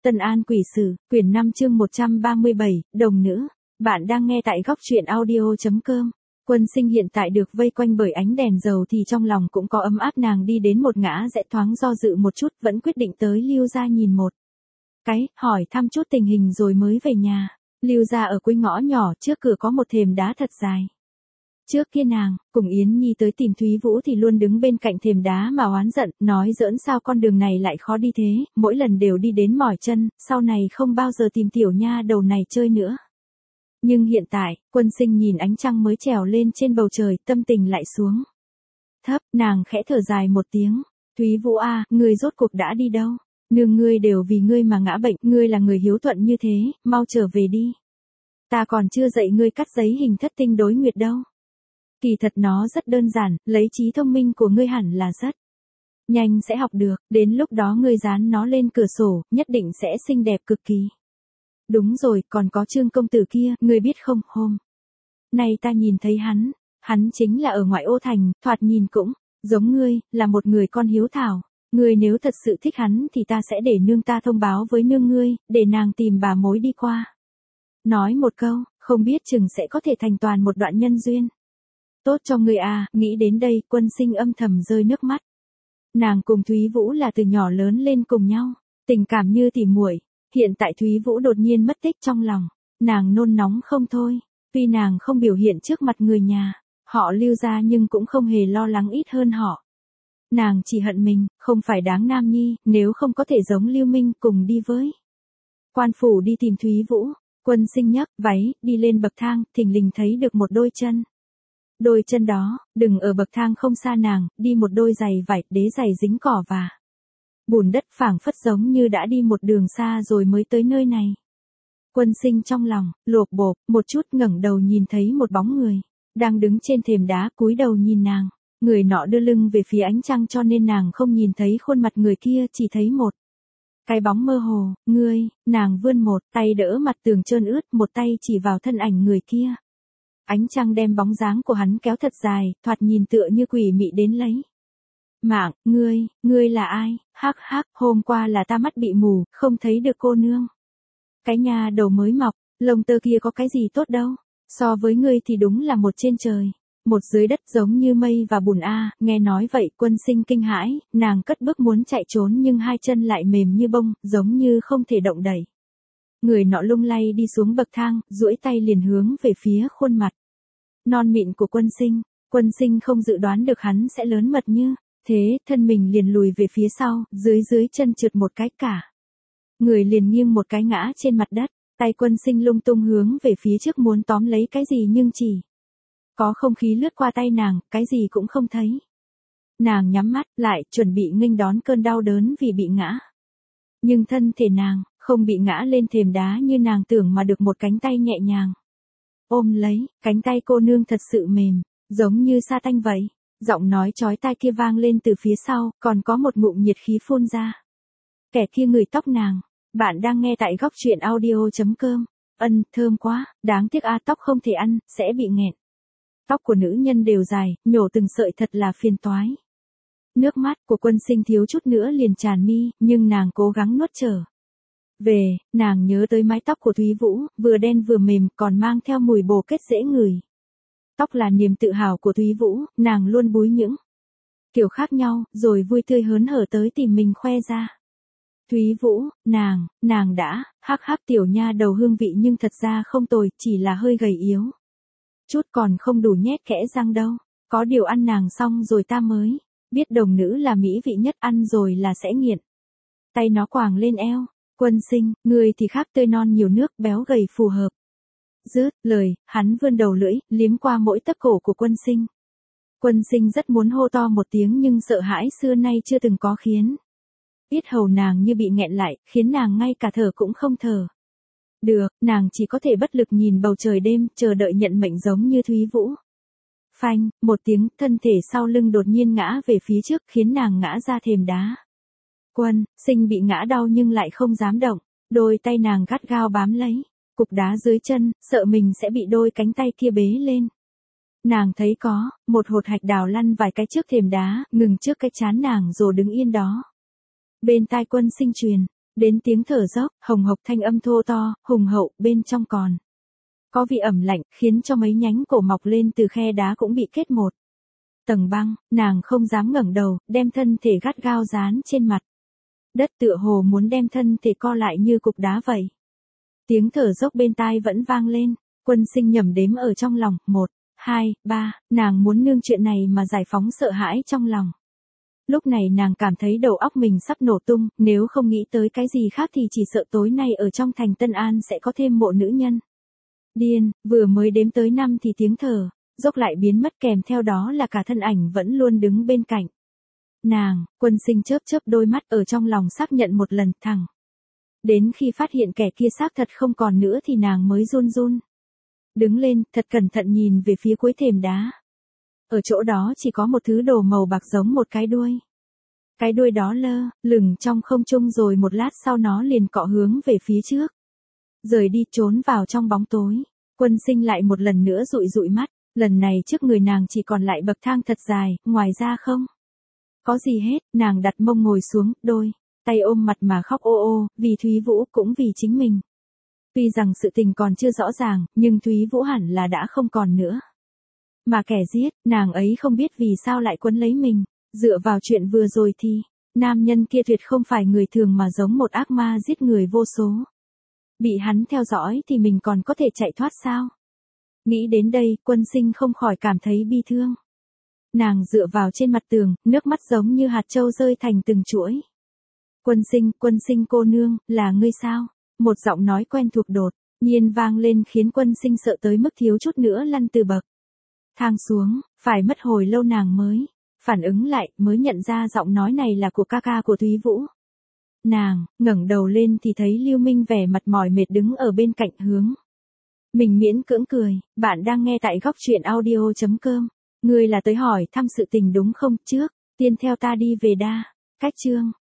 Tân An Quỷ Sử, quyển 5 chương 137, Đồng Nữ. Bạn đang nghe tại góc truyện audio.com. Quân Sinh hiện tại được vây quanh bởi ánh đèn dầu thì trong lòng cũng có ấm áp. Nàng đi đến một ngã rẽ thoáng do dự một chút, vẫn quyết định tới Lưu gia nhìn một cái, hỏi thăm chút tình hình rồi mới về nhà. Lưu gia ở cuối ngõ nhỏ, trước cửa có một thềm đá thật dài. Trước kia nàng, cùng Yến Nhi tới tìm Thúy Vũ thì luôn đứng bên cạnh thềm đá mà oán giận, nói giỡn sao con đường này lại khó đi thế, mỗi lần đều đi đến mỏi chân, sau này không bao giờ tìm tiểu nha đầu này chơi nữa. Nhưng hiện tại, Quân Sinh nhìn ánh trăng mới trèo lên trên bầu trời, tâm tình lại xuống thấp, nàng khẽ thở dài một tiếng. Thúy Vũ à, ngươi rốt cuộc đã đi đâu? Nương ngươi đều vì ngươi mà ngã bệnh, ngươi là người hiếu thuận như thế, mau trở về đi. Ta còn chưa dạy ngươi cắt giấy hình thất tinh đối nguyệt đâu. Kỳ thật nó rất đơn giản, lấy trí thông minh của ngươi hẳn là rất nhanh sẽ học được, đến lúc đó ngươi dán nó lên cửa sổ, nhất định sẽ xinh đẹp cực kỳ. Đúng rồi, còn có Trương công tử kia, ngươi biết không, hôm nay ta nhìn thấy hắn chính là ở ngoại ô thành, thoạt nhìn cũng giống ngươi, là một người con hiếu thảo. Ngươi nếu thật sự thích hắn thì ta sẽ để nương ta thông báo với nương ngươi, để nàng tìm bà mối đi qua. Nói một câu, không biết chừng sẽ có thể thành toàn một đoạn nhân duyên. Tốt cho người à, nghĩ đến đây, Quân Sinh âm thầm rơi nước mắt. Nàng cùng Thúy Vũ là từ nhỏ lớn lên cùng nhau, tình cảm như tỉ muội. Hiện tại Thúy Vũ đột nhiên mất tích trong lòng, nàng nôn nóng không thôi. Tuy nàng không biểu hiện trước mặt người nhà, họ Lưu gia nhưng cũng không hề lo lắng ít hơn họ. Nàng chỉ hận mình, không phải đáng nam nhi, nếu không có thể giống Lưu Minh cùng đi với quan phủ đi tìm Thúy Vũ. Quân Sinh nhấc váy, đi lên bậc thang, thình lình thấy được một đôi chân. Đôi chân đó, đừng ở bậc thang không xa nàng, đi một đôi giày vải, đế giày dính cỏ và bùn đất, phảng phất giống như đã đi một đường xa rồi mới tới nơi này. Quân Sinh trong lòng lộp bộp một chút, ngẩng đầu nhìn thấy một bóng người đang đứng trên thềm đá, cúi đầu nhìn nàng. Người nọ đưa lưng về phía ánh trăng cho nên nàng không nhìn thấy khuôn mặt người kia, chỉ thấy một cái bóng mơ hồ. Ngươi, nàng vươn một tay đỡ mặt tường trơn ướt, một tay chỉ vào thân ảnh người kia. Ánh trăng đem bóng dáng của hắn kéo thật dài, thoạt nhìn tựa như quỷ mị đến lấy mạng. Ngươi là ai? Hắc hắc, hôm qua là ta mắt bị mù, không thấy được cô nương. Cái nhà đầu mới mọc, lông tơ kia có cái gì tốt đâu, so với ngươi thì đúng là một trên trời, một dưới đất, giống như mây và bùn a. Nghe nói vậy, Quân Sinh kinh hãi, nàng cất bước muốn chạy trốn nhưng hai chân lại mềm như bông, giống như không thể động đậy. Người nọ lung lay đi xuống bậc thang, duỗi tay liền hướng về phía khuôn mặt non mịn của Quân Sinh. Quân Sinh không dự đoán được hắn sẽ lớn mật như thế, thân mình liền lùi về phía sau, dưới chân trượt một cái, cả người liền nghiêng một cái ngã trên mặt đất. Tay Quân Sinh lung tung hướng về phía trước muốn tóm lấy cái gì nhưng chỉ có không khí lướt qua tay nàng, cái gì cũng không thấy. Nàng nhắm mắt lại, chuẩn bị nghênh đón cơn đau đớn vì bị ngã. Nhưng thân thể nàng không bị ngã lên thềm đá như nàng tưởng mà được một cánh tay nhẹ nhàng ôm lấy. Cánh tay cô nương thật sự mềm, giống như sa tanh vậy. Giọng nói chói tai kia vang lên từ phía sau, còn có một ngụm nhiệt khí phun ra. Kẻ kia ngửi tóc nàng. Bạn đang nghe tại góc truyện audio.com. Thơm quá, đáng tiếc tóc không thể ăn, sẽ bị nghẹn. Tóc của nữ nhân đều dài, nhổ từng sợi thật là phiền toái. Nước mắt của Quân Sinh thiếu chút nữa liền tràn mi, nhưng nàng cố gắng nuốt trở về. Nàng nhớ tới mái tóc của Thúy Vũ, vừa đen vừa mềm, còn mang theo mùi bồ kết dễ ngửi. Tóc là niềm tự hào của Thúy Vũ, nàng luôn búi những kiểu khác nhau, rồi vui tươi hớn hở tới tìm mình khoe ra. Thúy Vũ, nàng đã, hắc tiểu nha đầu hương vị nhưng thật ra không tồi, chỉ là hơi gầy yếu chút, còn không đủ nhét kẽ răng đâu. Có điều ăn nàng xong rồi ta mới biết đồng nữ là mỹ vị nhất, ăn rồi là sẽ nghiện. Tay nó quàng lên eo. Quân Sinh, người thì khác, tươi non nhiều nước, béo gầy phù hợp. Dứt lời, hắn vươn đầu lưỡi, liếm qua mỗi tấc cổ của Quân Sinh. Quân Sinh rất muốn hô to một tiếng nhưng sợ hãi xưa nay chưa từng có khiến yết hầu nàng như bị nghẹn lại, khiến nàng ngay cả thở cũng không thở được. Nàng chỉ có thể bất lực nhìn bầu trời đêm, chờ đợi nhận mệnh giống như Thúy Vũ. Phanh, một tiếng, thân thể sau lưng đột nhiên ngã về phía trước, khiến nàng ngã ra thềm đá. Quân Sinh bị ngã đau nhưng lại không dám động, đôi tay nàng gắt gao bám lấy cục đá dưới chân, sợ mình sẽ bị đôi cánh tay kia bế lên. Nàng thấy có một hột hạch đào lăn vài cái trước thềm đá, ngừng trước cái trán nàng rồi đứng yên đó. Bên tai Quân Sinh truyền Đến tiếng thở dốc, hồng hộc thanh âm thô to, hùng hậu, bên trong còn có vị ẩm lạnh, khiến cho mấy nhánh cổ mọc lên từ khe đá cũng bị kết một tầng băng, nàng không dám ngẩng đầu, đem thân thể gắt gao dán trên mặt đất, tựa hồ muốn đem thân thể co lại như cục đá vậy. Tiếng thở dốc bên tai vẫn vang lên, Quân Sinh nhẩm đếm ở trong lòng, 1, 2, 3, nàng muốn nương chuyện này mà giải phóng sợ hãi trong lòng. Lúc này nàng cảm thấy đầu óc mình sắp nổ tung, nếu không nghĩ tới cái gì khác thì chỉ sợ tối nay ở trong thành Tân An sẽ có thêm mộ nữ nhân. Điên, vừa mới đếm tới 5 thì tiếng thở dốc lại biến mất, kèm theo đó là cả thân ảnh vẫn luôn đứng bên cạnh nàng. Quân Sinh chớp chớp đôi mắt ở trong lòng xác nhận một lần thẳng. Đến khi phát hiện kẻ kia xác thật không còn nữa thì nàng mới run run đứng lên, thật cẩn thận nhìn về phía cuối thềm đá. Ở chỗ đó chỉ có một thứ đồ màu bạc giống một cái đuôi. Cái đuôi đó lơ lửng trong không trung, rồi một lát sau nó liền cọ hướng về phía trước, rời đi, trốn vào trong bóng tối. Quân Sinh lại một lần nữa dụi dụi mắt, lần này trước người nàng chỉ còn lại bậc thang thật dài, ngoài ra không có gì hết. Nàng đặt mông ngồi xuống, đôi tay ôm mặt mà khóc ô ô, vì Thúy Vũ cũng vì chính mình. Tuy rằng sự tình còn chưa rõ ràng, nhưng Thúy Vũ hẳn là đã không còn nữa. Mà kẻ giết, nàng ấy không biết vì sao lại quấn lấy mình. Dựa vào chuyện vừa rồi thì, nam nhân kia tuyệt không phải người thường mà giống một ác ma giết người vô số. Bị hắn theo dõi thì mình còn có thể chạy thoát sao? Nghĩ đến đây, Quân Sinh không khỏi cảm thấy bi thương. Nàng dựa vào trên mặt tường, nước mắt giống như hạt châu rơi thành từng chuỗi. Quân Sinh cô nương, là ngươi sao? Một giọng nói quen thuộc đột nhiên vang lên, khiến Quân Sinh sợ tới mức thiếu chút nữa lăn từ bậc thang xuống. Phải mất hồi lâu nàng mới phản ứng lại, mới nhận ra giọng nói này là của ca ca của Thúy Vũ. Nàng ngẩng đầu lên thì thấy Lưu Minh vẻ mặt mỏi mệt đứng ở bên cạnh, hướng mình miễn cưỡng cười. Bạn đang nghe tại góc truyện audio.com. Ngươi là tới hỏi thăm sự tình đúng không? Trước tiên theo ta đi về đa cách chương.